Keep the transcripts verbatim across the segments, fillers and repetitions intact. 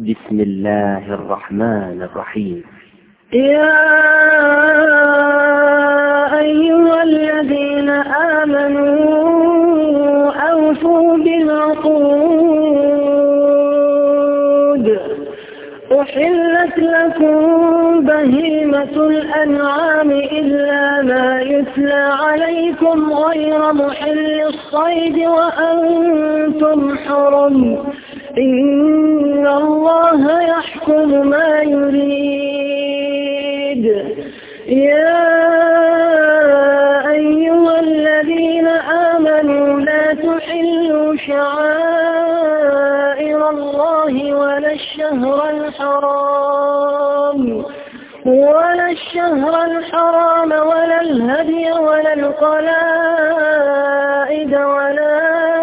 بسم الله الرحمن الرحيم. يا أيها الذين آمنوا أوفوا بالعقود. أحلت لكم بهيمة الأنعام إلا ما يتلى عليكم غير محل الصيد وأنتم حرم. إن الله يحكم ما يريد. يا أيها الذين آمنوا لا تحلوا شعائر الله ولا الشهر الحرام ولا الشهر الحرام ولا الهدي ولا القلائد ولا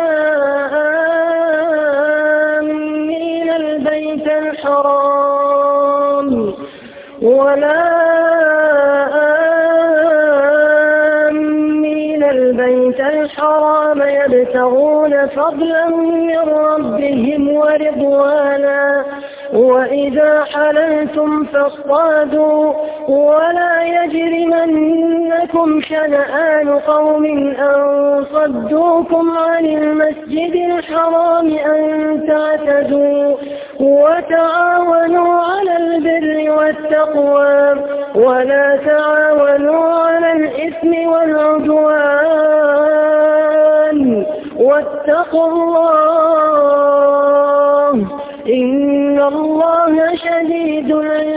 آمين البيت الحرام ولا آمين البيت الحرام يبتغون فضلا من ربهم ورضوانا. وإذا حللتم فاصطادوا ولا يجرمنكم شنآن قوم أن صدوكم عن المسجد الحرام أن تعتدوا. وتعاونوا على البر والتقوى ولا تعاونوا على الإثم والعدوان واتقوا الله إن الله شديد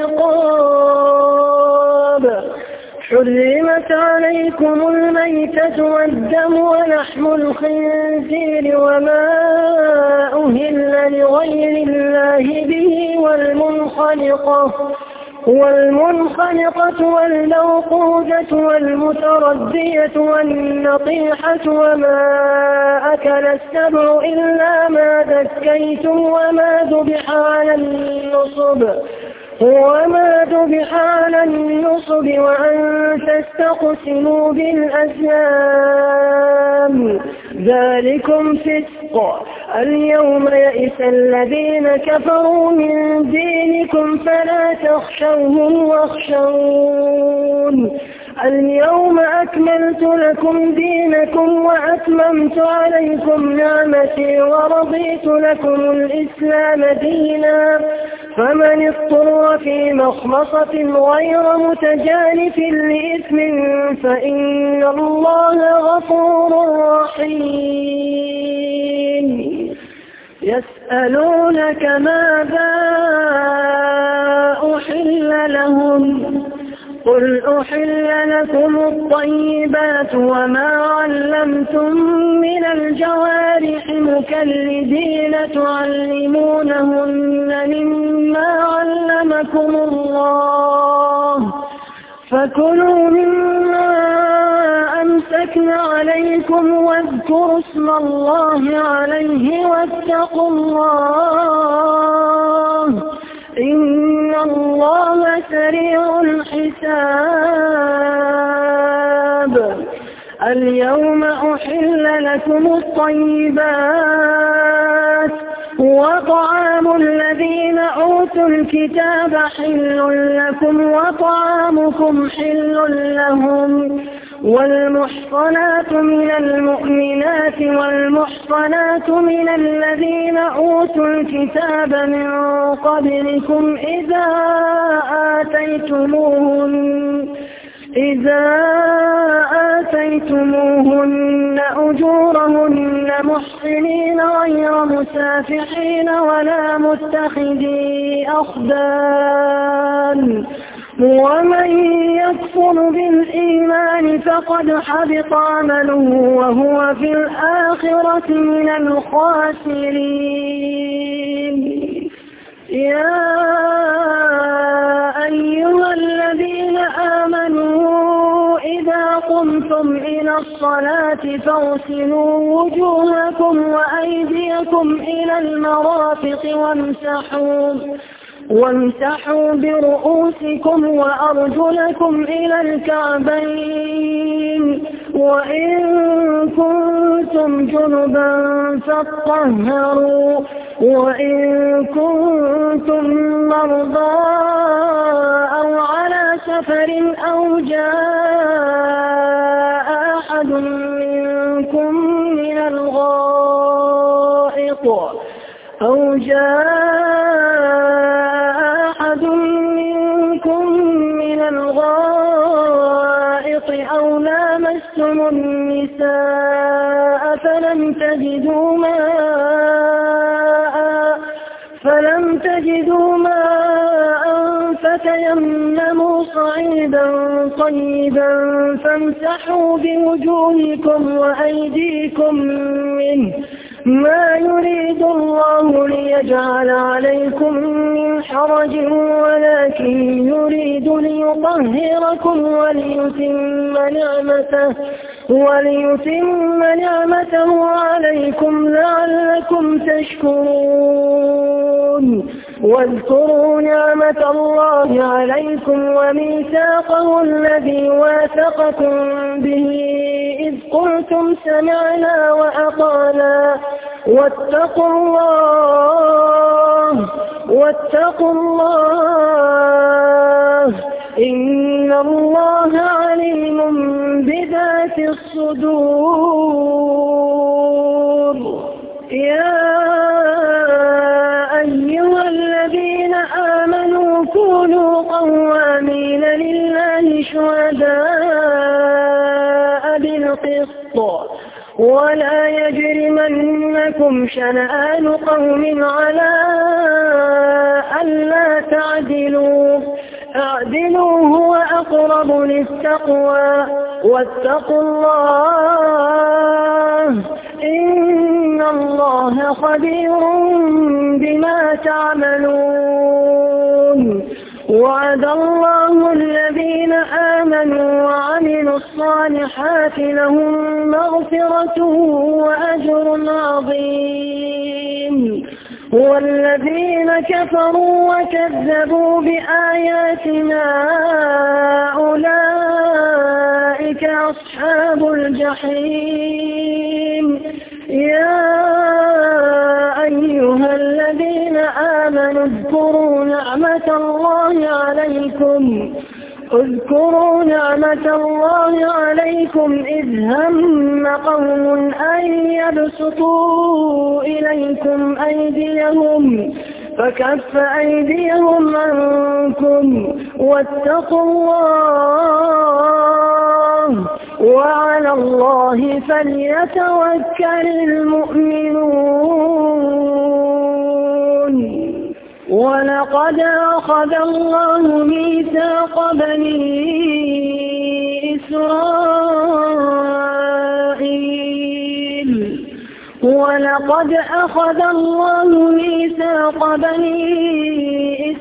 العقاب. حرمت عليكم الميتة والدم ولحم الخنزير وما أهل لغير الله به والمنخنقة والمنخنقة والموقوذة والمتردية والنطيحة وما أكل السبع إلا ما ذكيتم وما ذبح على النصب وما ذبح على النصب وأن تستقسموا بالأزلام ذلكم فسق. اليوم يئس الذين كفروا من دينكم فلا تخشوهم واخشون. اليوم أكملت لكم دينكم وأتممت عليكم نعمتي ورضيت لكم الإسلام دينا. فمن اضطر في مخمصة غير متجانف لإثم فإن الله غفور رحيم. يسألونك ماذا أحل لهم قل أحل لكم الطيبات وما علمتم من الجوارح مكلبين تعلمونهن مما علمكم الله فكلوا مما أمسكن عليكم واذكروا اسم الله عليه واتقوا الله إن الله سريع الحساب. اليوم أحل لكم الطيبات وطعام الذين أوتوا الكتاب حل لكم وطعامكم حل لهم. والمحصنات من المؤمنات والمحصنات من الذين أوتوا الكتاب من قبلكم إذا آتيتموهن إذا آتيتموهن أجورهن محصنين غير مسافحين ولا متخذي أخدان. ومن يكفر بالإيمان فقد حبط عمله وهو في الآخرة من الخاسرين. يا أيها الذين آمنوا إذا قمتم إلى الصلاة فاغسلوا وجوهكم وأيديكم إلى المرافق وامسحوا وامسحوا برؤوسكم وأرجلكم إلى الكعبين وإن كنتم جنبا فاطهروا وإن كنتم مرضى أو على سفر أو جاء أحد منكم من الغائط أو جاء أحد منكم من الغائط أو لامستم النساء فلم تجدوا ماء فلم تجدوا ماء فتيمموا صعيدا طيبا فامسحوا بوجوهكم وأيديكم منه ما يريد الله ليجعل عليكم من حرج ولكن يريد ليطهركم وليتم نعمته وليتم نعمته عليكم لعلكم تشكرون واذكروا نعمة الله عليكم وميثاقه الذي واثقكم به إذ قلتم سمعنا وأطعنا واتقوا الله واتقوا الله إن الله عليم بذات الصدور. يا أيها الذين آمنوا كونوا قوامين لله شهداء بالقسط ولا يجرمنكم شنآن قوم على ألا تعدلوا اعدلوا هو أقرب للتقوى واتقوا الله إن الله خبير بما تعملون. وعد الله الذين آمنوا وعملوا الصالحات لهم مغفرة وأجر عظيم والذين كفروا وكذبوا بآياتنا أولئك أصحاب الجحيم. يا أيها الذين آمنوا اذكروا نعمة الله عليكم اذكروا نعمة الله عليكم إذ هم قوم أن يبسطوا إليكم أيديهم فكف أيديهم عنكم واتقوا الله وعلى الله فليتوكل المؤمنون. ولقد أخذ الله ميثاق بني إسرائيل ولقد أخذ الله ميثاق بني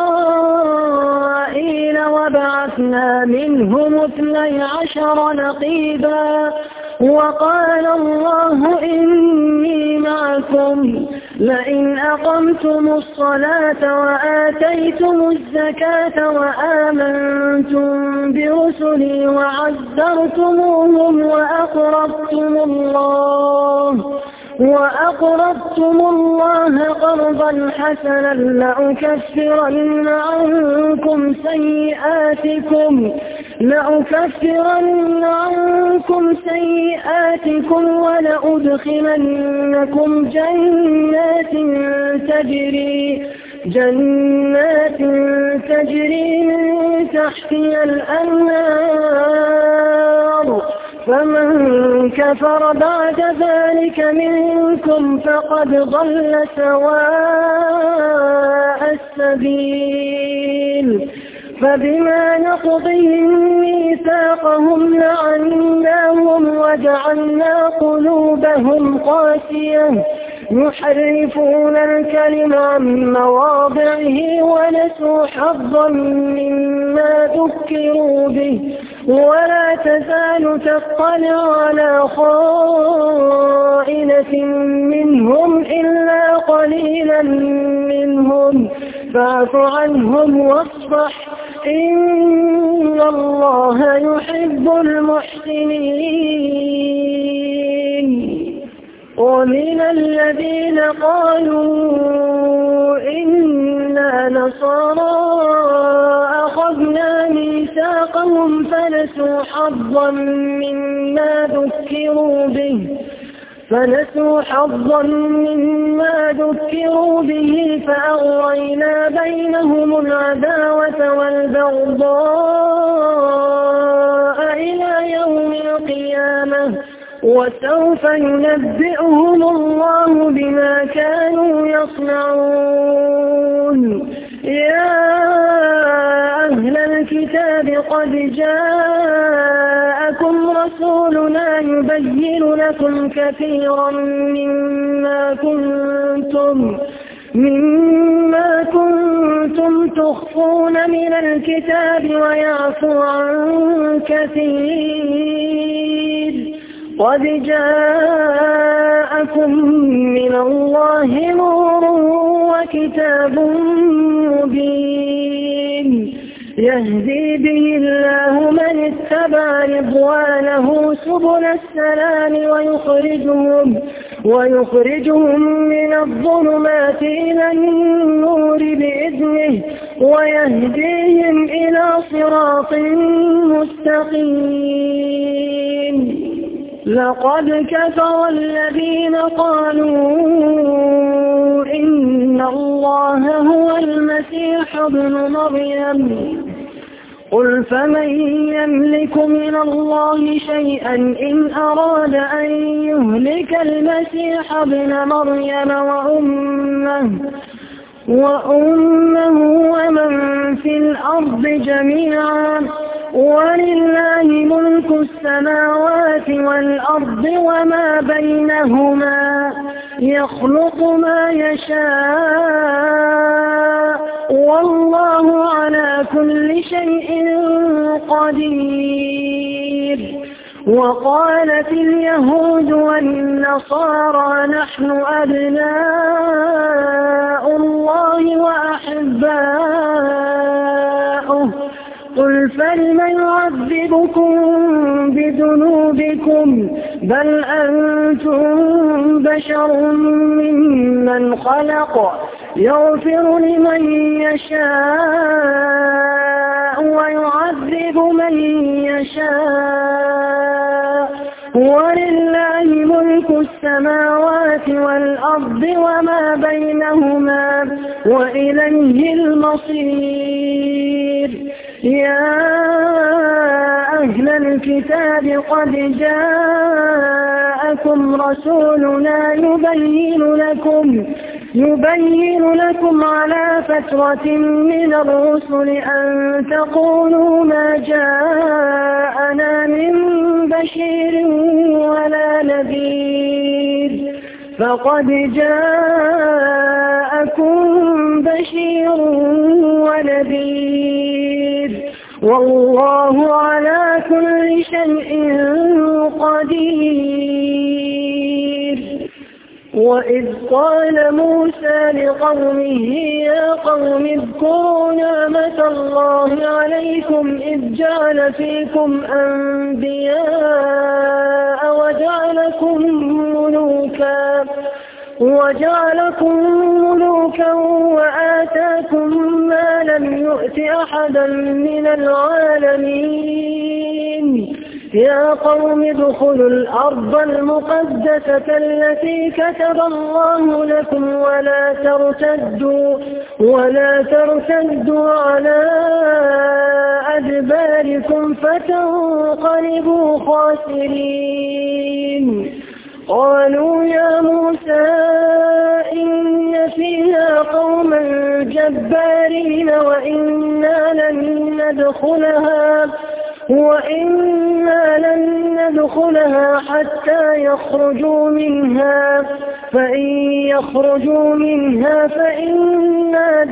إسرائيل وبعثنا منهم اثني عشر نقيبا وقال الله إني معكم لئن أقمتم الصلاة وآتيتم الزكاة وآمنتم برسلي وعزرتموهم وأقرضتم الله وأقرضتم الله قرضا حسنا لأكفرن عنكم سيئاتكم لأكفرن عنكم سيئاتكم ولأدخلنكم جنات تجري جنات تجري من تحتها الأنهار فمن كفر بعد ذلك منكم فقد ضل سواء السبيل. فبما نقضهم ميثاقهم لعناهم وجعلنا قلوبهم قاسية يحرفون الكلم عن مواضعه ونسوا حظا مما ذكروا به ولا تزال تطلع على خائنة منهم إلا قليلا منهم فاعف عنهم واصفح إن الله يحب المحسنين. ومن الذين قالوا إنا نصارى أخذنا ميثاقهم فنسوا حظا مما ذكروا به فنسوا حظا مما ذكروا به فأغرينا بينهم العداوة والبغضاء إلى يوم القيامة وسوف ينبئهم الله بما كانوا يصنعون. يا أهل الكتاب قد جاءكم رسولنا يبين لكم كثيرا مما كنتم مما كنتم تخفون من الكتاب ويعفو عن كثير. قد جاءكم من الله نور وكتاب مبين يهدي به الله من اتبع رضوانه سبل السلام ويخرجهم ويخرجهم من الظلمات إلى النور بإذنه ويهديهم إلى صراط مستقيم. لقد كفر الذين قالوا إن الله هو المسيح ابن مريم قل فمن يملك من الله شيئا إن أراد أن يهلك المسيح ابن مريم وأمه وأمه ومن في الأرض جميعا ولله ملك السماوات والأرض وما بينهما يخلق ما يشاء والله على كل شيء قدير. وقالت اليهود والنصارى نحن أبناء الله وأحباؤه قل فلم يعذبكم بذنوبكم بل أنتم بشر ممن خلق يغفر لمن يشاء ويعذب من يشاء ولله ملك السماوات والأرض وما بينهما وإليه المصير. يا أهل الكتاب قد جاءكم رسولنا يبين لكم يبين لكم على فترة من الرسل أن تقولوا ما جاءنا من بشير ولا نذير فقد جاءكم بشير ونذير والله على كل شيء قدير. وإذ قال موسى لقومه يا قوم اذكروا نعمة الله عليكم إذ جعل فيكم أنبياء وجعلكم ملوكا وجعلكم ملوكا وآتاكم ما لم يؤت أحدا من العالمين. يا قوم ادخلوا الأرض المقدسة التي كتب الله لكم ولا ترتدوا ولا ترتدوا على أدباركم فتنقلبوا خاسرين. قالوا يا موسى إن فيها قوما جبارين وإنا لن ندخلها وإنا لن ندخلها حتى يخرجوا منها فإن يخرجوا منها فإنا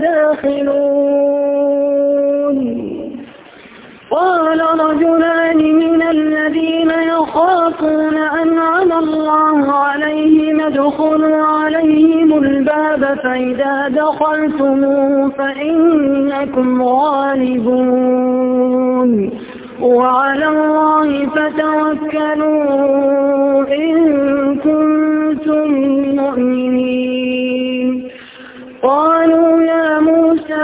داخلون. قال رجلان من الذين يخافون أنعم الله عليهم ادخلوا عليهم الباب فإذا دخلتموه فإنكم غالبون وعلى الله فتوكلوا إن كنتم قالوا يا موسى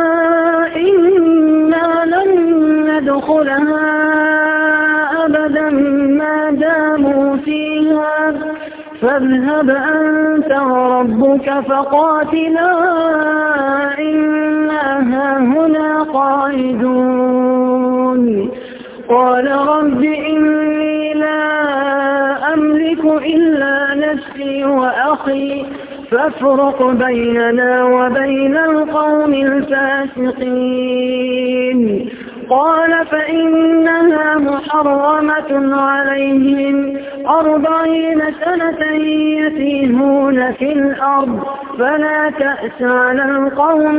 إنا لن ندخلها أبدا ما داموا فيها فاذهب أنت وربك فقاتلا إنا هاهنا قاعدون قال رب إني لا أملك إلا نفسي وأخي فافرق بيننا وبين القوم الفاسقين قال فإنها محرمة عليهم أربعين سنة يتيهون في الأرض فلا تأس على القوم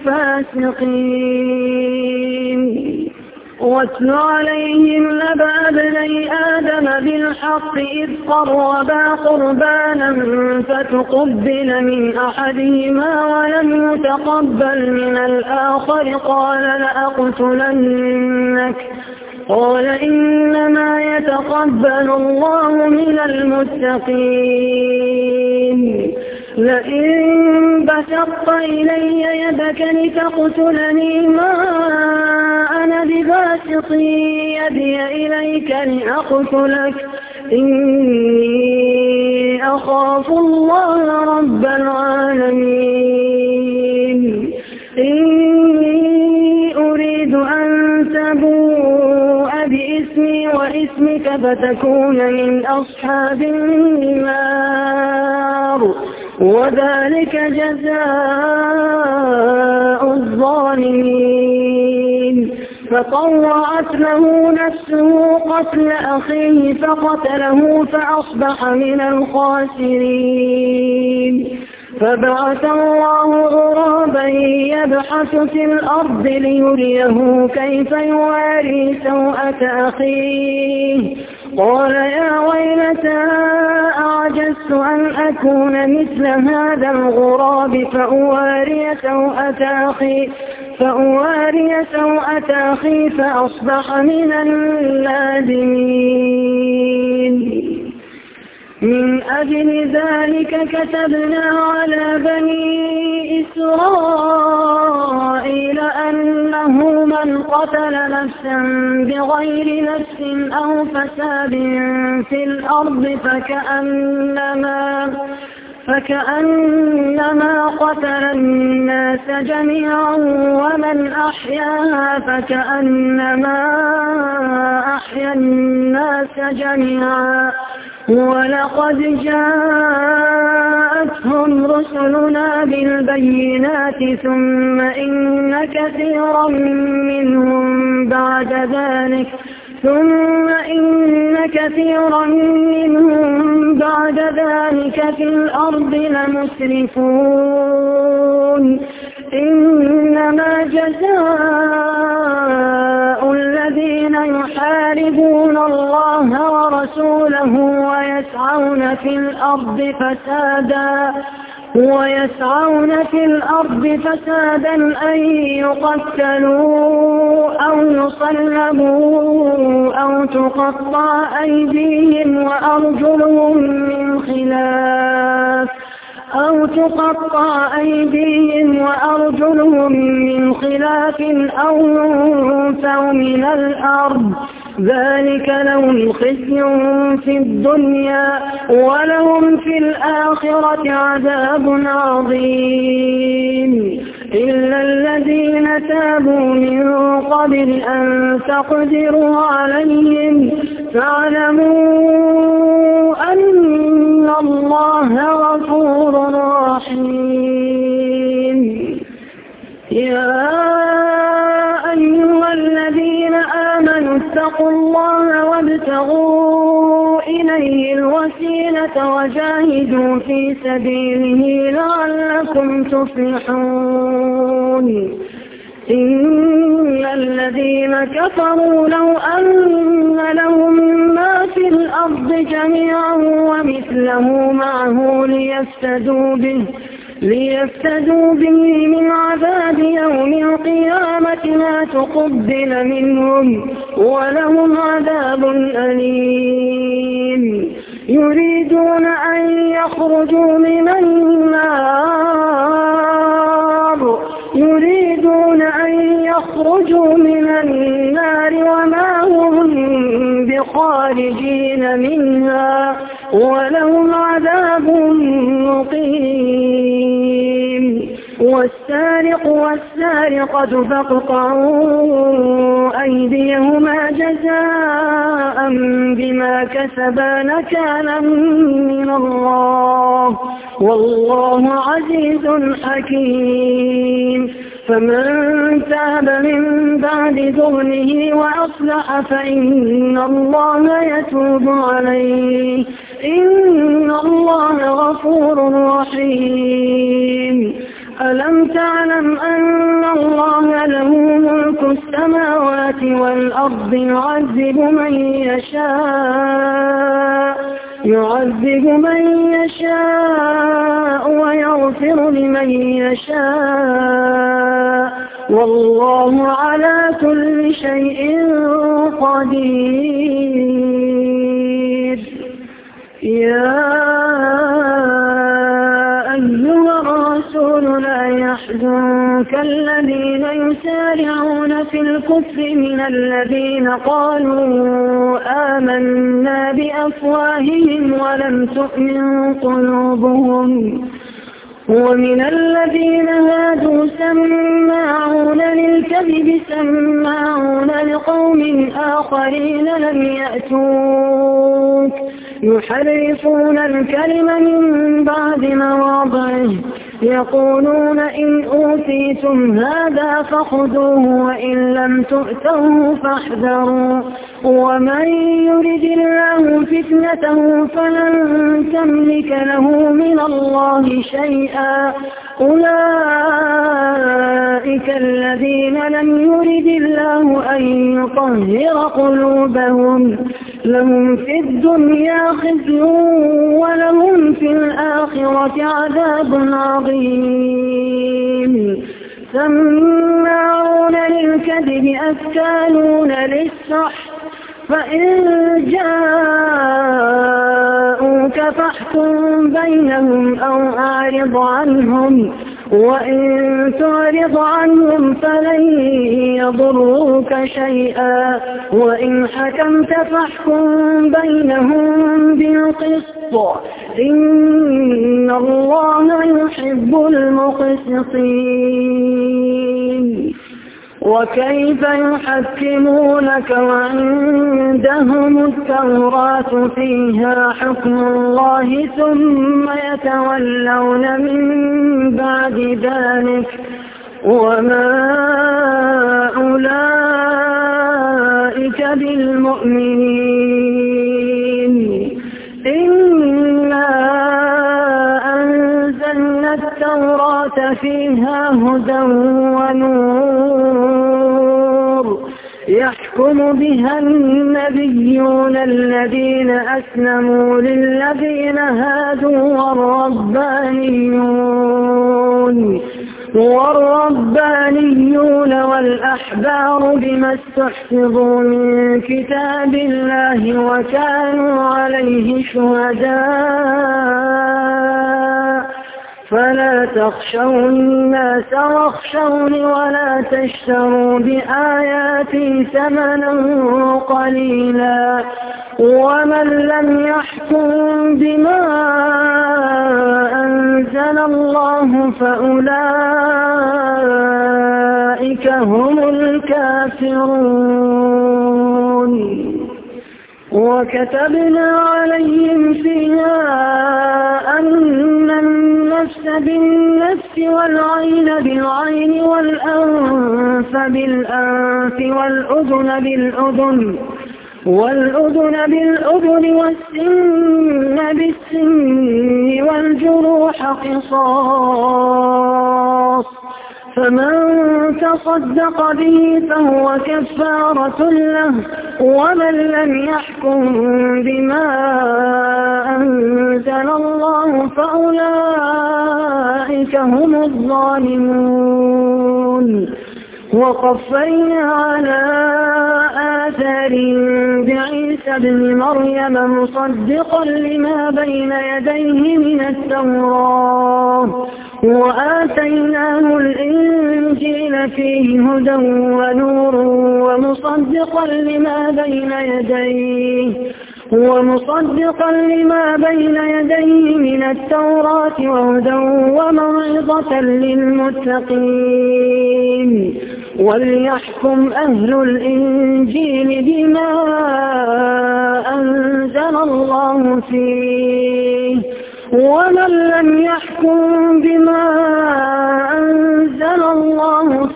الفاسقين واتل عليهم نبأ ابني آدم بالحق إذ قربا قربانا فتقبل من أحدهما ولم يتقبل من الآخر قال لأقتلنك قال إنما يتقبل الله من المتقين لئن بسطت إلي يدك لتقتلني ما أنا بباسط يدي إليك لأقتلك إني أخاف الله رب العالمين إني أريد أن تبوء بإسمي وإسمك فتكون من أصحاب النار وذلك جزاء الظالمين فطوعت له نفسه قتل أخيه فقتله فأصبح من الخاسرين فبعث الله غرابا يبحث في الأرض ليريه كيف يواري سوءة أخيه قال يا ويلتى أعجزت أن أكون مثل هذا الغراب فأواري سوءة أخي فأواري سوءة أخي فأصبح من النادمين من أجل ذلك كتبنا على بني إسرائيل أنه من قتل نفسا بغير نفس أو فساد في الأرض فكأنما فكأنما قتل الناس جميعا ومن أحياها فكأنما أحيا الناس جميعا ولقد جاءتهم رسلنا بالبينات ثم إن كثيرا منهم بعد ذلك ثم إن كثيرا منهم بعد ذلك في الأرض لمسرفون إنما جزاء الذين يحاربون الله ورسوله ويسعون في الأرض فسادا ويسعون في الأرض فسادا أن يقتلوا أو يصلبوا أو تقطع أيديهم وأرجلهم من خلاف أو تقطع أيديهم وأرجلهم من خلاف أو ينفوا من الأرض ذلك لهم خزي في الدنيا ولهم في الآخرة عذاب عظيم إلا الذين تابوا من قبل أن تقدروا عليهم فاعلموا أن الله غفور رحيم يا أيها الذين آمنوا اتقوا الله وابتغوا إليه الوسيلة وجاهدوا في سبيله لعلكم تفلحون إن الذين كفروا لو أن لهم ما في الأرض جميعا ومثله معه ليفتدوا به ليفتدوا به من عذاب يوم القيامة ما تقبل منهم ولهم عذاب أليم يريدون أن يخرجوا من النار يريدون أن يخرجوا من النار وما هم بخارجين منها ولهم عذاب مقيم. والسارق والسارقة فاقطعوا أيديهما جزاء بما كسبا نكالا من الله والله عزيز حكيم. فمن تاب من بعد ظلمه وأصلح فإن الله يتوب عليه إن الله غفور رحيم. ألم تعلم أن الله له ملك السماوات والأرض يعذب من يشاء يعذب من يشاء ويغفر لمن يشاء والله على كل شيء قدير. يا أيها الرسول لا يحزنك الذين يسارعون في الكفر من الذين قالوا آمنا بأفواههم ولم تؤمن قلوبهم ومن الذين هادوا سماعون للكذب سماعون لقوم آخرين لم يأتوك يحرفون الكلم من بعد مواضعه يقولون إن أوتيتم هذا فخذوه وإن لم تؤتوه فاحذروا ومن يرد الله فتنته فلن تملك له من الله شيئا أولئك الذين لم يرد الله أن يطهر قلوبهم لهم في الدنيا خزي ولهم في الآخرة عذاب عظيم. سماعون للكذب أكالون للسحت فإن جاءوك فاحكم بينهم أو أعرض عنهم وإن تعرض عنهم فلن يضروك شيئا وإن حكمت فاحكم بينهم بالقسط إن الله يحب المقسطين. وكيف يحكمونك وعندهم التوراة فيها حكم الله ثم يتولون من بعد ذلك وما أولئك بالمؤمنين. إنا أنزلنا التوراة فيها هدى ونور يحكم بها النبيون الذين أسلموا للذين هادوا والربانيون والربانيون والأحبار بما استحفظوا من كتاب الله وكانوا عليه شهداء فلا تخشوا الناس واخشوني ولا تشتروا بآياتي ثمنا قليلا ومن لم يحكم بما أنزل الله فأولئك هم الكافرون. وكتبنا عليهم فيها أن النفس بالنفس والعين بالعين والأنف بالأنف والأذن بالأذن والأذن بالأذن والسن بالسن والجروح قصاص فمن تصدق به فهو كفارة له ومن لم يحكم بما أنزل الله فأولئك هم الظالمون. وقفينا على آثارهم بعيسى ابن مريم مصدقا لما بين يديه من التوراة وآتيناه الإنجيل فيه هدى ونور ومصدقا لما بين يديه ومصدقا لما بين يديه من التوراة وهدى وموعظة للمتقين وليحكم أهل الإنجيل بما أنزل الله فيه ومن لم يحكم بما أنزل الله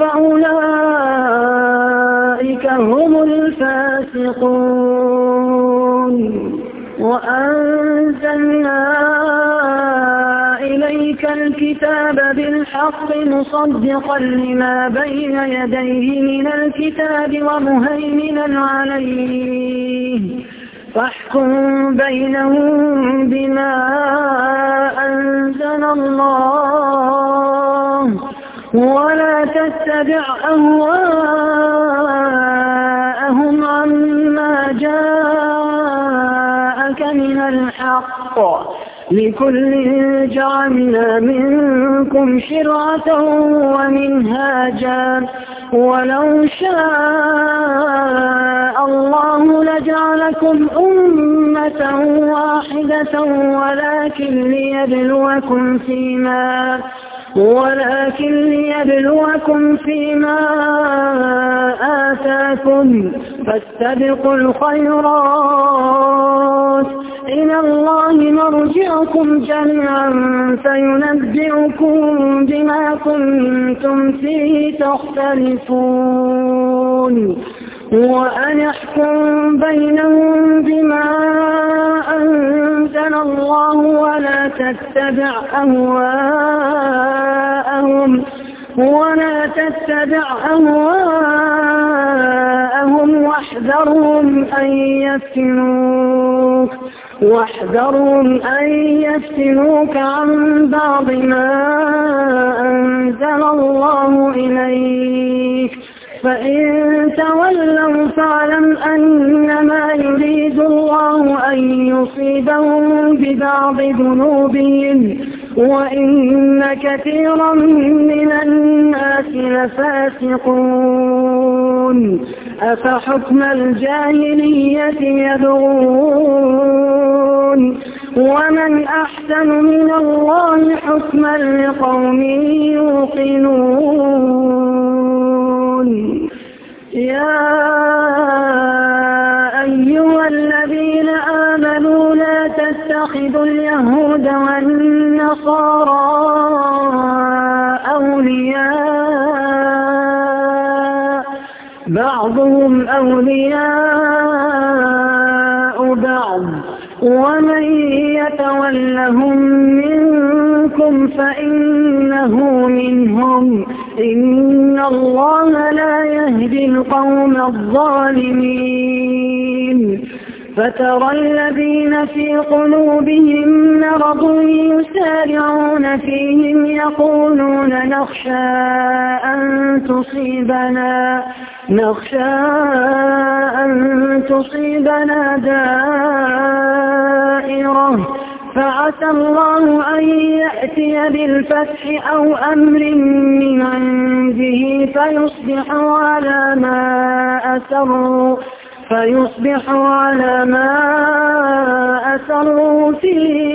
فأولئك هم الفاسقون وأنزلنا إليك الكتاب بالحق مصدقا لما بين يديه من الكتاب ومهيمنا عليه فاحكم بينهم بما أنزل الله ولا تتبع أهواءهم عما جاءك من الحق لكل جعلنا منكم شرعة ومنهاجا ولو شاء الله لجعلكم أمة واحدة ولكن ليبلوكم فيما ولكن ليبلوكم فيما آتاكم فاستبقوا الخيرات إلى الله مرجعكم جميعا فينبئكم بما كنتم فيه تختلفون وأن يحكم بينهم بما أنزل الله ولا تتبع أهواءهم ولا تتبع أهواءهم واحذرهم أن يفتنوك واحذرهم أن يفتنوك عن بعض ما أنزل الله إليك فإن تولوا فاعلم أنما يريد الله أن يصيبهم ببعض ذنوبهم وإن كثيرا من الناس لفاسقون أفحكم الجاهلية يبغون ومن أحسن من الله حكما لقوم يوقنون يا أيها الذين آمنوا لا تتخذوا اليهود والنصارى أولياء بعضهم أولياء بعض ومن يتولهم منكم فإنه منهم إن الله لا يهدي القوم الظالمين فترى الذين في قلوبهم مرض يسارعون فيهم يقولون نخشى أن تصيبنا نخشى أن تصيبنا دائرة فعسى الله أن يأتي بالفتح أو أمر من عنده فيصبحوا على ما أسروا فيصبحوا على ما أسروا في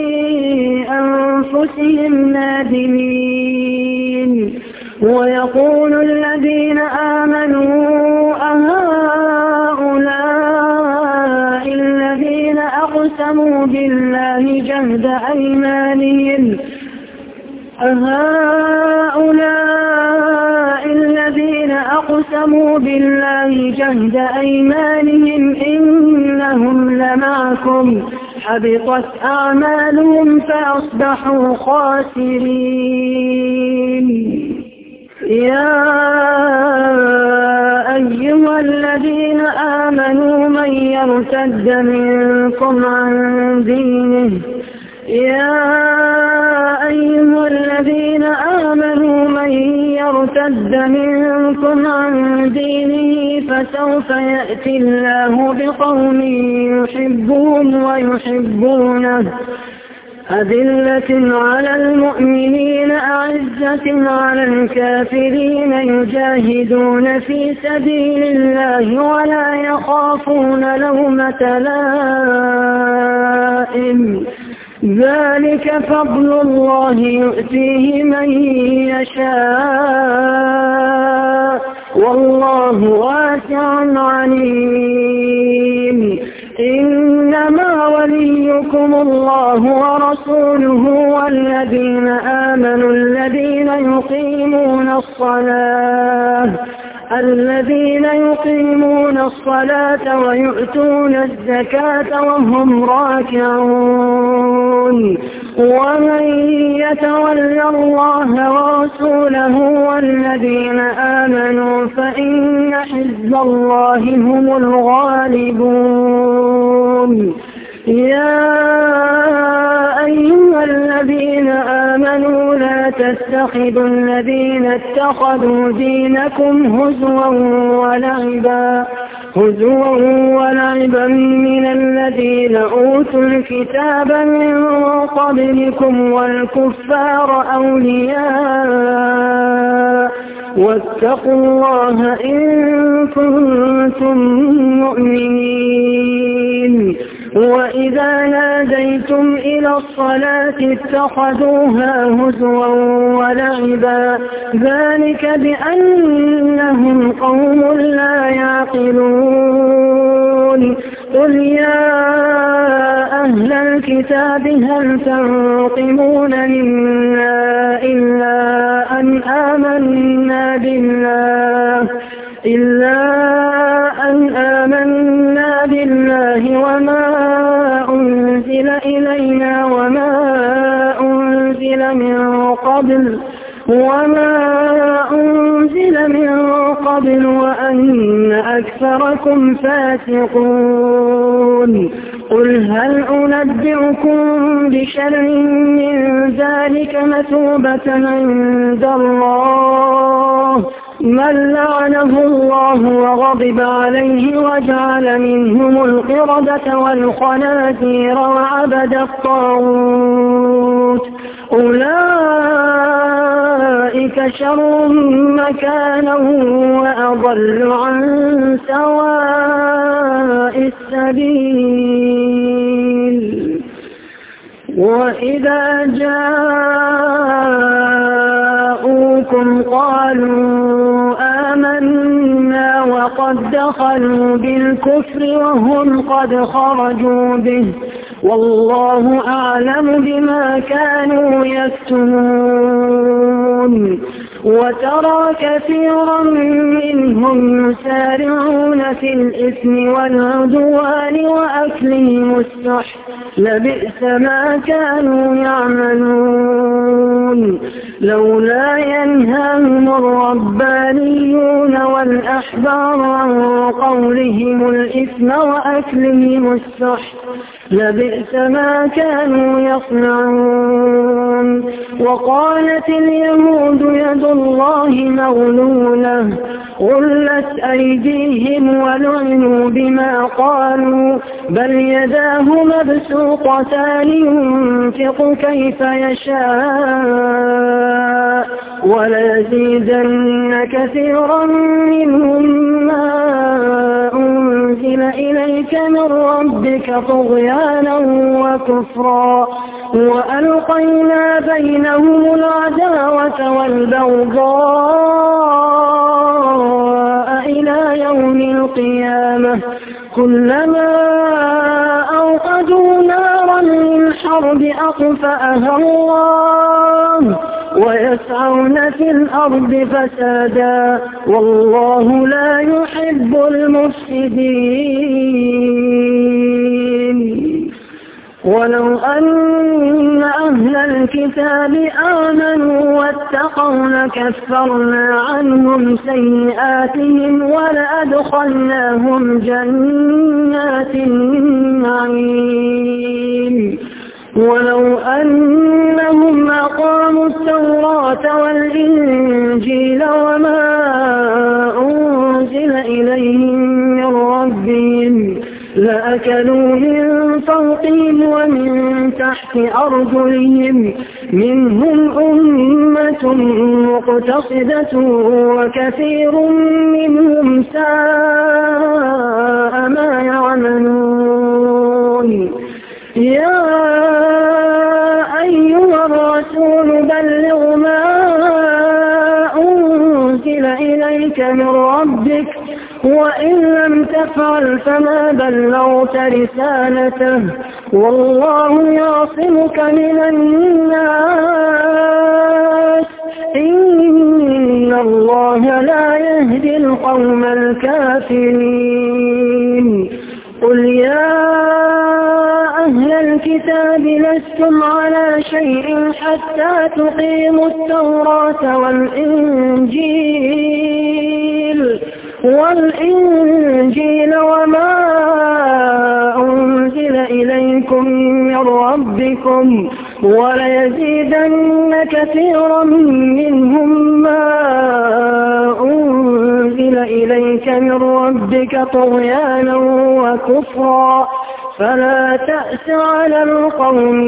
أنفسهم نادمين ويقول الذين آمنوا أهؤلاء الذين أقسموا بالله جهد أيمانهم أهؤلاء الذين أقسموا بالله جهد أيمانهم إنهم لمعكم حبطت أعمالهم فأصبحوا خاسرين يا أيها الذين آمنوا من يرتد منكم عن دينه يا أيها الذين آمنوا من يرتد منكم عن دينه فسوف يأتي الله بقوم يحبهم ويحبونه أذلة على المؤمنين أعزة على الكافرين يجاهدون في سبيل الله ولا يخافون لومة لائم ذلك فضل الله يؤتيه من يشاء والله واسع عليم إنما وليكم الله ورسوله والذين آمنوا الذين يقيمون الصلاة الذين يقيمون الصلاة ويؤتون الزكاة وهم راكعون ومن يتول الله ورسوله والذين آمنوا فإن حزب الله هم الغالبون يا أيها الذين آمنوا لا تتخذوا الذين اتخذوا دينكم هزوا ولعبا هزوا ولعبا من الذين أوتوا الكتاب من قبلكم والكفار أولياء واتقوا الله إن كنتم مؤمنين وإذا ناديتم إلى الصلاة اتخذوها هزوا ولعبا ذلك بأنهم قوم لا يعقلون قل يا أهل الكتاب هل تنقمون منا إلا أن آمنا بالله إلا أن آمنا بالله وما أنزل إلينا وما أنزل من قبل وما أنزل من قبل وأن أكثركم فاسقون قل هل أنبئكم بشر من ذلك مثوبة عند الله من لعنه الله وغضب عليه وجعل منهم القردة والخنازير وعبد الطاغوت أولئك شر مكانا وأضل عن سواء السبيل وإذا جاءوكم قالوا آمنا وقد دخلوا بالكفر وهم قد خرجوا به والله أعلم بما كانوا يكتمون وترى كثيرا منهم يسارعون في الإثم والعدوان وأكلهم السحت لبئس ما كانوا يعملون لولا ينهاهم الربانيون والأحبار عن قولهم الإثم وأكلهم السحت لبئس ما كانوا يصنعون وقالت اليهود يد الله مغلولة غلت أيديهم ولعنوا بما قالوا بل يداه مبسوطتان ينفق كيف يشاء وليزيدن كثيرا منهم ما أنزل إليك من ربك طغيانا وكفرا وألقينا بينهم العداوة والبغضاء إلى يوم القيامة كلما أوقدوا نارا للحرب أطفأها الله ويسعون في الأرض فسادا والله لا يحب المفسدين ولو أن أهل الكتاب آمنوا واتقوا لكفرنا عنهم سيئاتهم ولأدخلناهم جنات النعيم ولو أنهم أقاموا التوراة والإنجيل وما أنزل إليهم من ربهم لأكلوا من فوقهم ومن تحت تحت أرجلهم منهم أمة مقتصدة وكثير منهم ساء ما يعملون يا أيها الرسول بلغ ما أنزل إليك من ربك وإن لم تفعل فما بلغت رسالته والله يعصمك من الناس إن الله لا يهدي القوم الكافرين قل يا أهل الكتاب لستم على شيء حتى تقيموا التوراة والإنجيل والإنجيل وما أنزل إليكم من ربكم وليزيدن كثيرا منهم ما أنزل إليك من ربك طغيانا وكفرا فلا تأس على القوم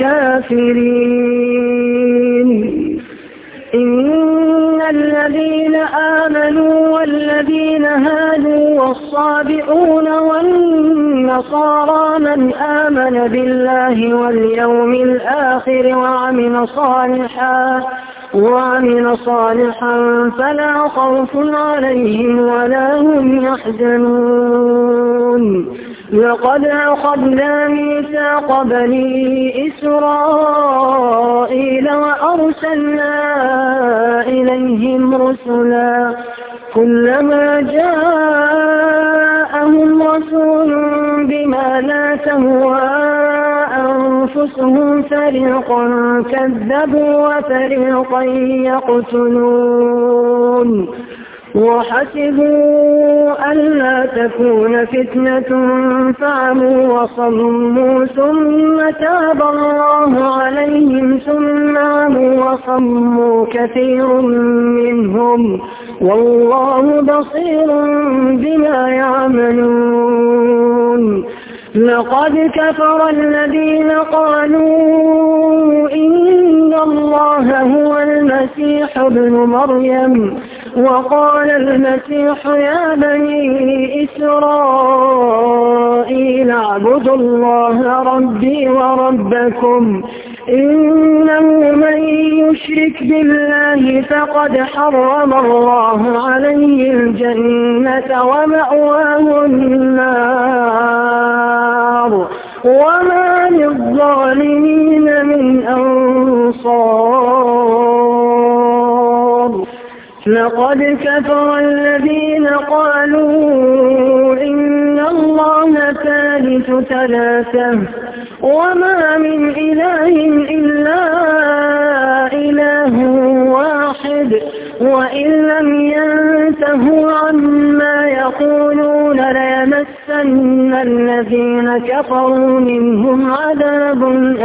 الكافرين إن الذين آمنوا والذين هادوا والصابئون والنصارى من آمن بالله واليوم الآخر وعمل صالحا وعمل صالحا فلا خوف عليهم ولا هم يحزنون لقد أخذنا ميثاق بني إسرائيل وأرسلنا إليهم رسلا كلما جاءهم رسول بما لا تهوى أنفسهم فريقا كذبوا وفريقا يقتلون وحسبوا ألا تكون فتنة فعموا وصموا ثم تاب الله عليهم ثم عموا وصموا كثير منهم والله بصير بما يعملون لقد كفر الذين قالوا إن الله هو المسيح ابن مريم وقال المسيح يا بني إسرائيل اعبدوا الله ربي وربكم إنه من يشرك بالله فقد حرم الله عليه الجنة ومأواه النار وما للظالمين من أنصار لقد كفر الذين قالوا إن الله ثالث ثلاثة وما من إله إلا إله واحد وإن لم ينتهوا عما يقولون ليمسن الذين كفروا منهم عذاب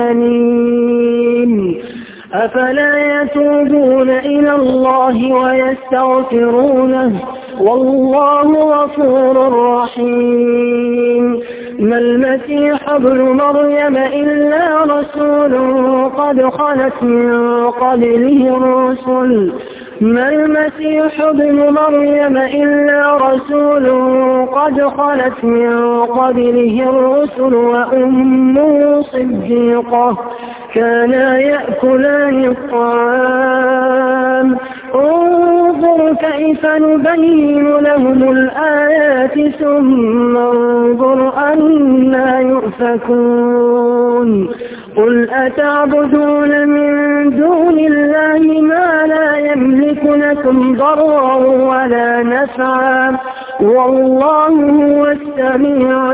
أليم أفلا يتوبون إلى الله ويستغفرونه والله غفور رحيم ما المسيح ابن مريم إلا رسول قد خلت من قبله الرسل ما المسيح ابن مريم إلا رسول قد خلت من قبله الرسل وأمه صديقة كانا يأكلان الطعام انظر كيف نبين لهم الآيات ثم انظر أنا يؤفكون قل أتعبدون من دون الله ما لا يملك لكم ضرا ولا نفعا والله هو السميع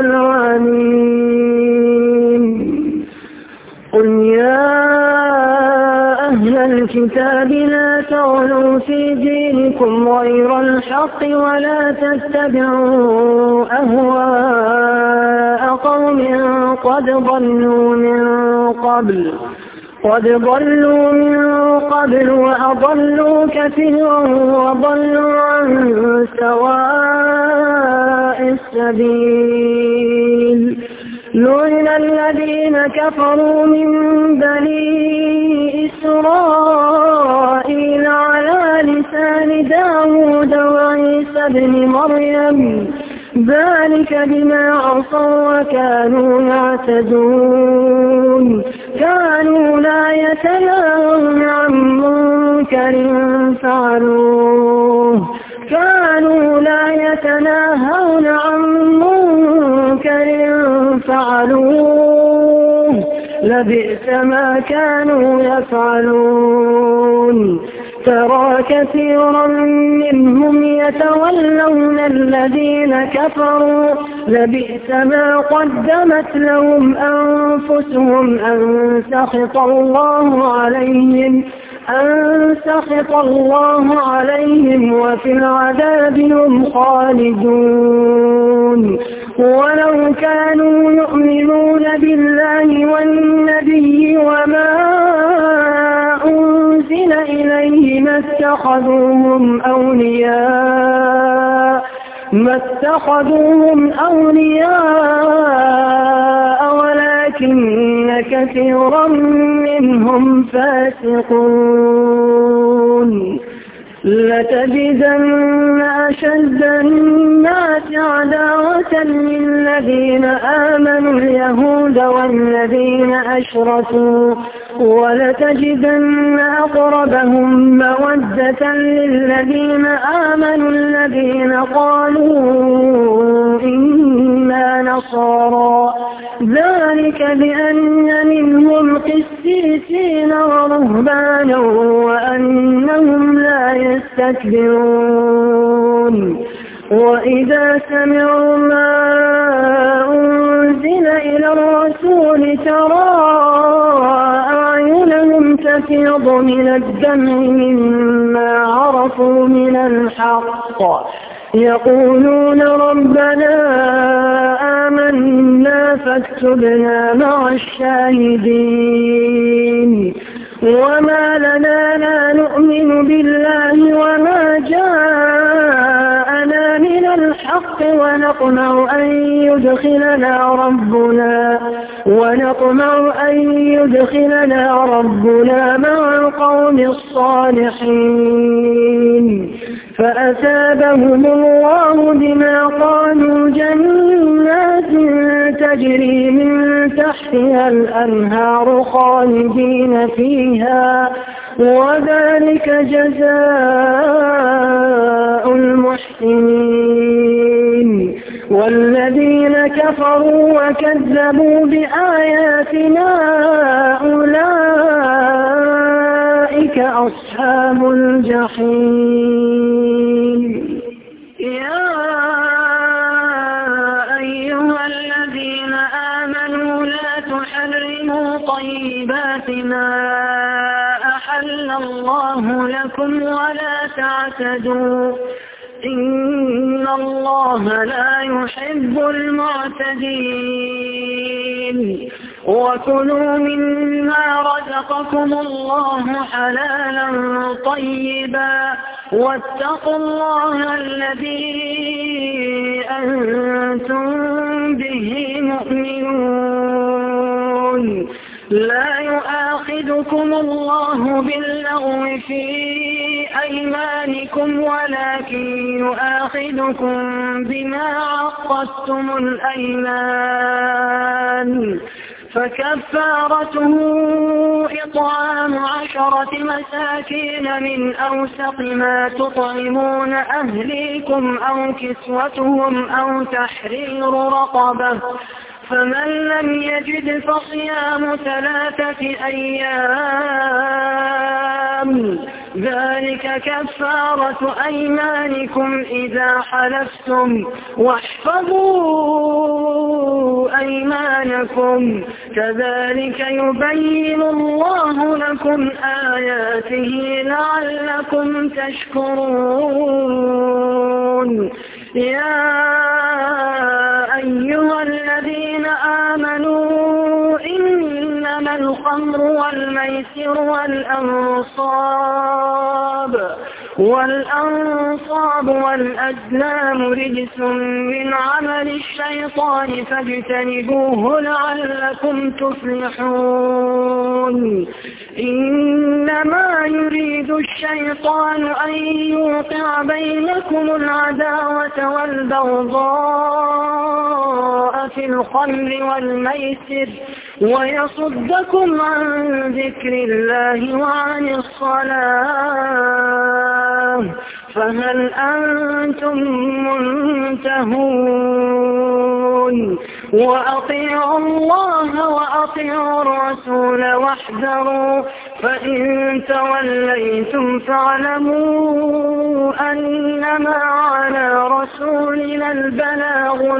العليم قل يا أهل الكتاب لا تغلوا في دينكم غير الحق ولا تتبعوا أهواء قوم قد ضلوا من قبل قد ضلوا من قبل وأضلوا كثيرا وضلوا عن سواء السبيل لعن الذين الذين كفروا من بني إسرائيل على لسان داود وعيسى بن مريم ذلك بما عصوا وكانوا يعتدون كانوا لا يتناهون عن منكر فعلوه كانوا لا يتناهون عن منكر فعلوه لبئس ما كانوا يفعلون ترى كثيرا منهم يتولون الذين كفروا لبئس ما قدمت لهم أنفسهم أن سخط الله عليهم أن سخط الله عليهم وفي العذاب هم خالدون ولو كانوا يؤمنون بالله والنبي وما أنزل إليه ما اتخذوهم أولياء ما اتخذوهم أولياء ولكن كثيرا منهم فاسقون لتجدن أشد الناس عداوة للذين آمنوا اليهود والذين أشركوا ولتجدن أقربهم مودة للذين آمنوا الذين قالوا إنا نصارى ذلك بأن منهم قسيسين ورهبانا وأنهم لا يستكبرون وإذا سمعوا ما أنزل إلى الرسول ترى أعينهم تفيض من الدمع مما عرفوا من الحق يقولون ربنا آمنا فاكتبنا مع الشاهدين وما لنا لا نؤمن بالله وما جاءنا من الحق ونطمع أن يدخلنا ربنا ونطمع أن يدخلنا ربنا مع القوم الصالحين فأثابهم الله بما قالوا جنات تجري من تحتها الأنهار خالدين فيها وذلك جزاء المحسنين والذين كفروا وكذبوا بآياتنا أولئك أصحاب الجحيم يا أيها الذين آمنوا لا تحرموا طيبات ما أحل الله لكم ولا تعتدوا إن الله لا يحب المعتدين وكلوا مما رزقكم الله حلالا طيبا واتقوا الله الذي أنتم به مؤمنون لا يؤاخذكم الله باللغو في أيمانكم ولكن يؤاخذكم بما عقدتم الأيمان فكفارته إطعام عشرة مساكين من أوسط ما تطعمون أهليكم أو كسوتهم أو تحرير رقبة فمن لم يجد فصيام ثلاثة أيام ذلك كفارة أيمانكم إذا حلفتم واحفظوا أيمانكم كذلك يبين الله لكم آياته لعلكم تشكرون يا أيها الذين آمنوا إنما الخمر والميسر والأنصاب والأنصاب والأزلام رجس من عمل الشيطان فاجتنبوه لعلكم تفلحون إنما يريد الشيطان أن يوقع بينكم العداوة والبغضاء في الخمر والميسر ويصدكم عن ذكر الله وعن الصلاة فهل أنتم منتهون وأطيعوا الله وأطيعوا الرسول واحذروا فإن توليتم فاعلموا أنما على رسولنا البلاغ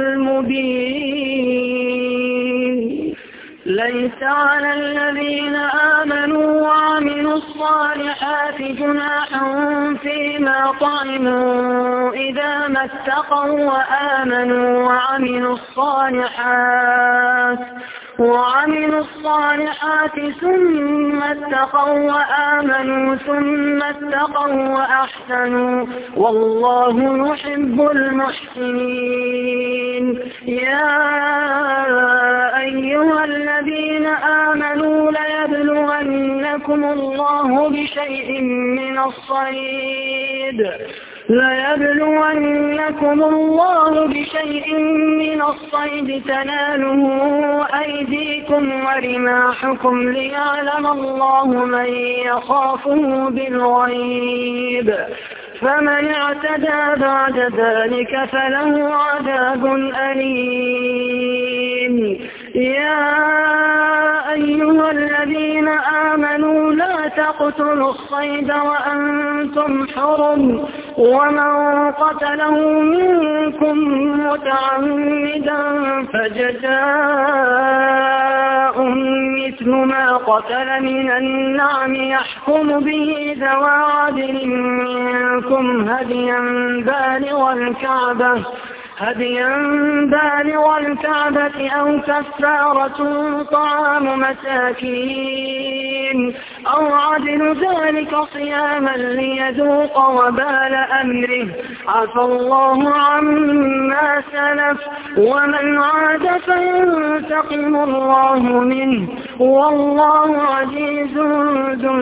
المبين ليس على الذين آمنوا وعملوا الصالحات جناح فيما طعموا إذا ما اتقوا وآمنوا وعملوا الصالحات وعملوا الصالحات ثم اتقوا وآمنوا ثم اتقوا وأحسنوا والله يحب المحسنين يا أيها الذين آمنوا ليبلونكم الله بشيء من الصيد ليبلونكم الله بشيء من الصيد تناله أيديكم ورماحكم ليعلم الله من يخافه بالغيب فمن اعتدى بعد ذلك فله عذاب أليم يا أيها الذين آمنوا لا تقتلوا الصيد وأنتم حرم ومن قتله منكم متعمدا فجزاء مثل ما قتل من النعم يحكم به ذوى عدل منكم هديا بالغ الكعبة هديا بالغ الكعبة أو كفارة طعام مساكين أو عدل ذلك صياما ليذوق وبال أمره عفى الله عما سلف ومن عاد فينتقم الله منه والله عزيز ذو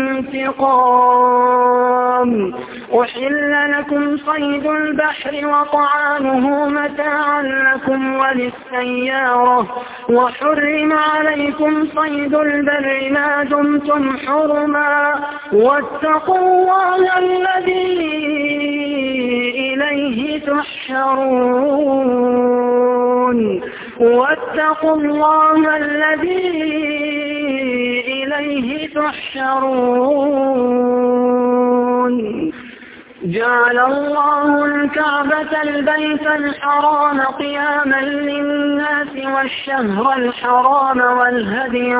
انتقام أحل لكم صيد البحر وطعامه متاعا لكم وللسيارة وحرم عليكم صيد البر ما دمتم حرما واتقوا الله الذي إليه تحشرون واتقوا الله الذي إليه تحشرون جعل الله الكعبة البيت الحرام قياما للناس والشهر الحرام والهدي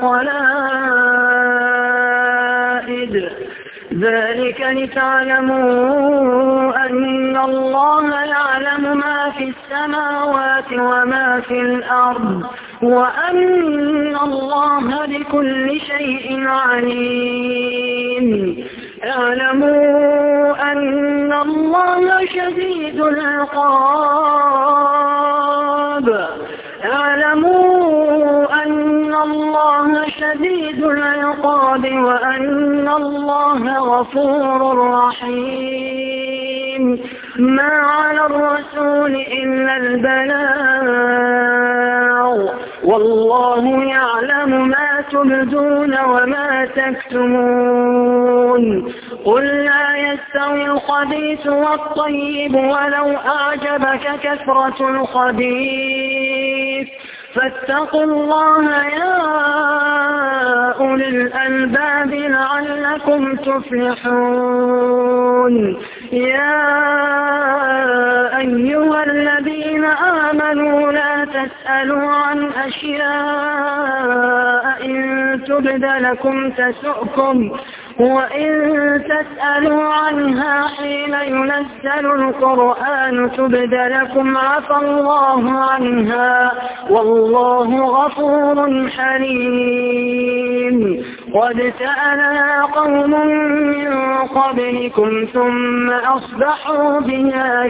والقلائد ذلك لتعلموا أن الله يعلم ما في السماوات وما في الأرض وأن الله بكل شيء عليم اعلموا أن الله شديد العقاب اعلموا أن الله شديد العقاب وأن الله غفور رحيم ما على الرسول إلا البلاغ والله يعلم ما تبدون وما تكتمون قل لا يستوي الخبيث والطيب ولو أعجبك كثرة الخبيث فاتقوا الله يا أولي الألباب لعلكم تفلحون يا أيها الذين آمنوا لا تسألوا عن أشياء إن تبد لكم تسؤكم وإن تسألوا عنها حين ينزل القرآن تبد لكم عفى الله عنها والله غفور حليم. قد سألها قوم من قبلكم ثم أصبحوا بها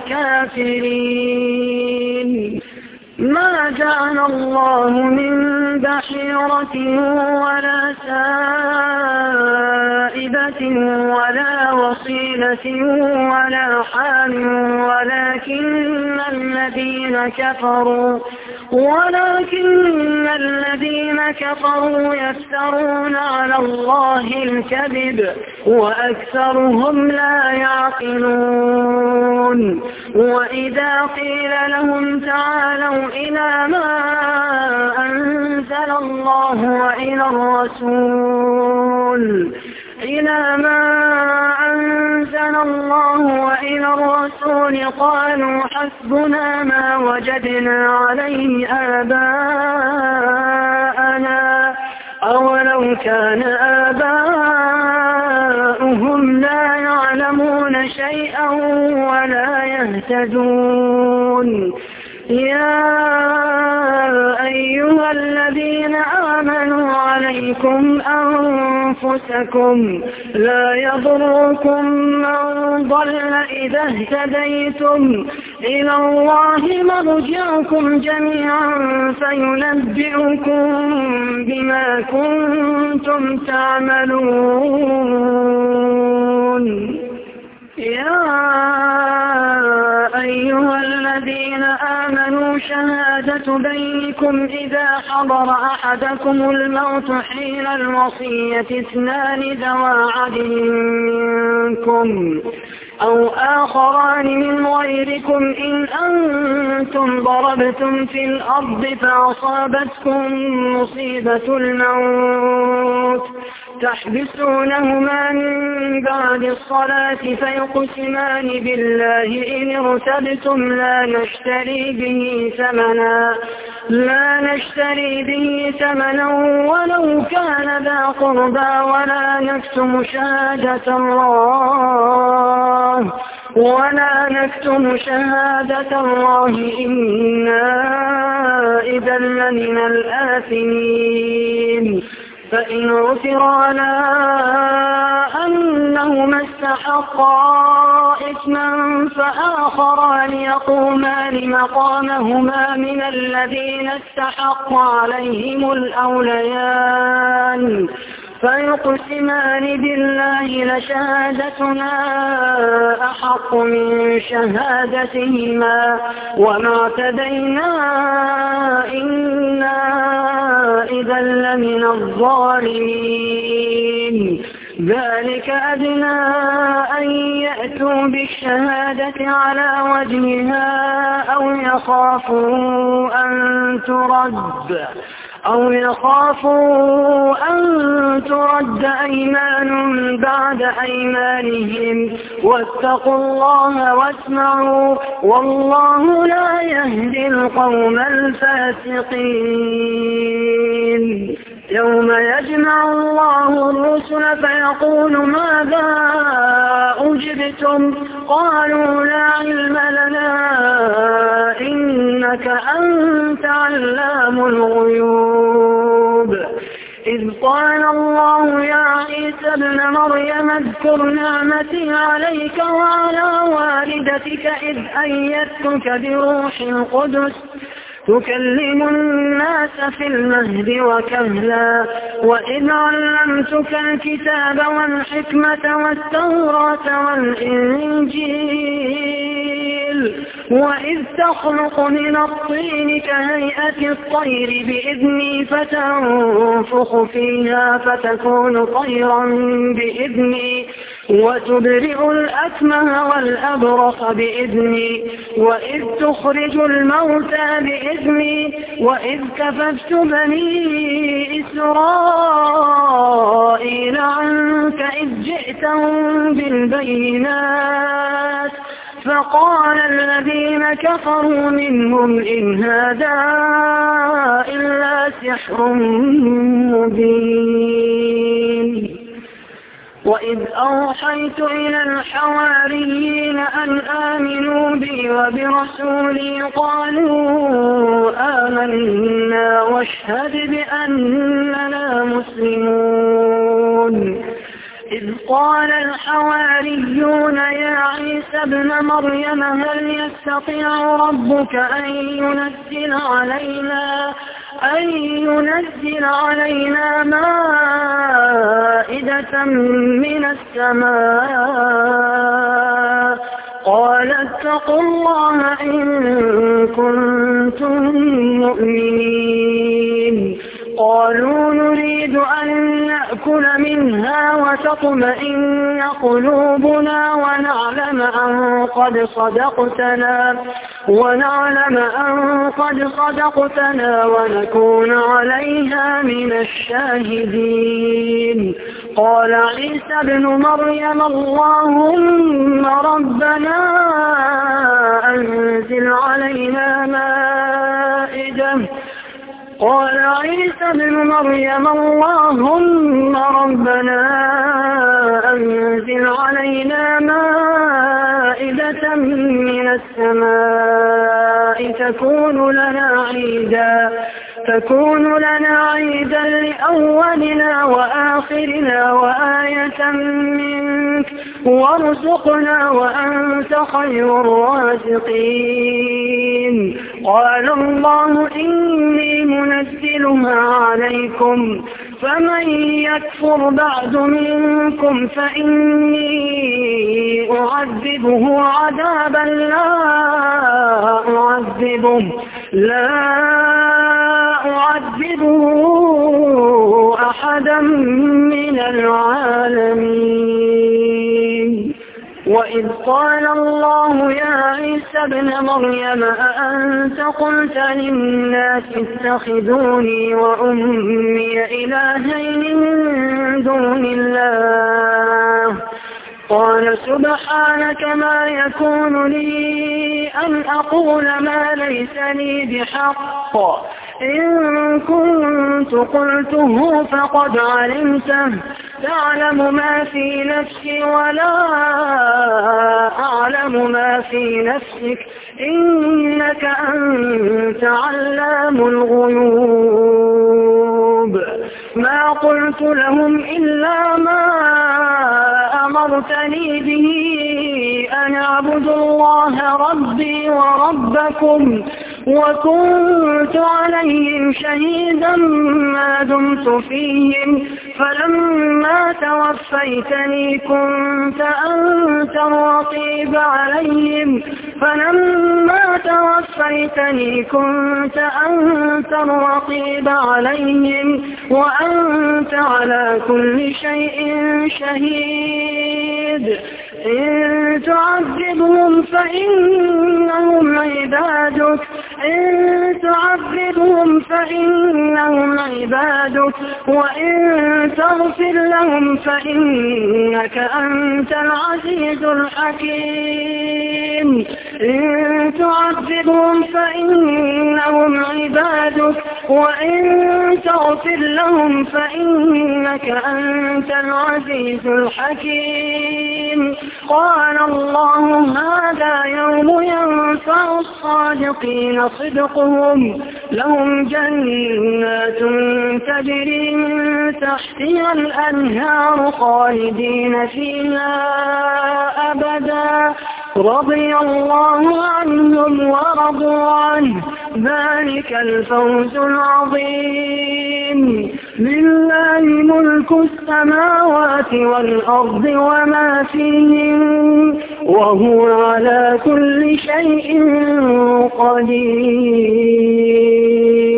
كافرين. ما جعل الله من بحيرة ولا سائبة ولا وصيلة ولا حام ولكن الذين كفروا ولكن الذين كفروا يفترون على الله الكذب وأكثرهم لا يعقلون. وإذا قيل لهم تعالوا إلى ما أنزل الله وإلى الرسول إلى ما أنزل الله وإلى الرسول قالوا حسبنا ما وجدنا عليه آباءنا أولو كان آباؤهم لا يعلمون شيئا ولا يهتدون. يا أيها الذين آمنوا عليكم أنفسكم لا يضركم من ضل إذا اهتديتم إلى الله مرجعكم جميعا فينبئكم بما كنتم تعملون. يا أيها الذين آمنوا شهادة بينكم إذا حضر أحدكم الموت حين الوصية اثنان ذوى عدل منكم أو آخران من غيركم إن أنتم ضربتم في الأرض فأصابتكم مصيبة الموت تحبسونهما من بعد الصلاة فيقسمان بالله إن ارتبتم لا نشتري به ثمنا لا نشتري به ثمنا ولو كان ذا قربى ولا نكتم شهادة الله ولا نكتم شهادة الله إنا إذا لمن الآثمين. فإن عثر على أنهما استحقا إثما فآخران يقومان مقامهما من الذين استحق عليهم الأوليان فيقسمان بالله لشهادتنا أحق من شهادتهما وما اعتدينا إنا إذا لمن الظالمين. ذلك أدنى أن يأتوا بالشهادة على وجهها أو يخافوا أن ترد أو يخافوا أن ترد أيمان بعد أيمانهم واتقوا الله واسمعوا والله لا يهدي القوم الفاسقين. يوم يجمع الله الرسل فيقول ماذا أجبتم قالوا لا علم لنا إنك أنت علام الغيوب. إذ قال الله يا عيسى ابن مريم اذكر نعمتي عليك وعلى والدتك إذ أيدتك بروح القدس تكلم الناس في المهد وكهلا وإذ علمتك الكتاب والحكمة والتوراة والإنجيل وإذ تخلق من الطين كهيئة الطير بإذني فتنفخ فيها فتكون طيرا بإذني وتبرئ الأكمه والأبرص بإذني وإذ تخرج الموتى بإذني وإذ كففت بني إسرائيل عنك إذ جئتهم بالبينات فقال الذين كفروا منهم إن هذا إلا سحر مبين. وإذ أوحيت إلى الحواريين أن آمنوا بي وبرسولي قالوا آمنا واشهد بأننا مسلمون إذ قال الحواريون يا عيسى ابن مريم هل يستطيع ربك أن ينزل علينا أن ينزل علينا مائدة من السماء قال اتقوا الله إن كنتم مؤمنين قالوا نريد أن نأكل منها وتطمئن قلوبنا ونعلم أن قد صدقتنا ونعلم أن قد صدقتنا ونكون عليها من الشاهدين قال عيسى ابن مريم اللهم ربنا أنزل علينا مائدة قال عيسى ابن مريم اللهم ربنا أنزل علينا مائدة من السماء تكون لنا عيدا تكون لنا عيدا لأولنا وآخرنا وآية منك وارزقنا وأنت خير الرازقين قال الله إني منزلها عليكم فمن يكفر بعد منكم فإني أعذبه عذابا لا أعذبه لا أعذبه أحدا من العالمين وإذ قال الله يا عيسى ابن مريم أأنت قلت للناس اتخذوني وأمي إلهين من دون الله قال سبحانك ما يكون لي أن أقول ما ليس لي بحق إن كنت قلته فقد علمته تعلم ما في نفسي ولا أعلم ما في نفسك إنك أنت علام الغيوب ما قلت لهم إلا ما أمرتني به أن أعبدوا الله ربي وربكم وكنت عليهم شهيدا ما دمت فيهم فلما توفيتني كنت أنت الرقيب عليهم فلما توفيتني كنت أنت الرقيب عليهم وأنت على كل شيء شهيد إن تعذبهم فإنهم عبادك إن تعذبهم فإنهم عبادك وإن تغفر لهم فإنك أنت العزيز الحكيم إن تعذبهم فإنهم عبادك وإن تغفر لهم فإنك أنت العزيز الحكيم قال الله هذا يوم ينفع الصادقين صدقهم لهم جنات تجري من تحتها الأنهار خالدين فيها أبدا رضي الله عنهم ورضوا عنه ذلك الفوز العظيم لله ملك السماوات والأرض وما فيهن وهو على كل شيء قدير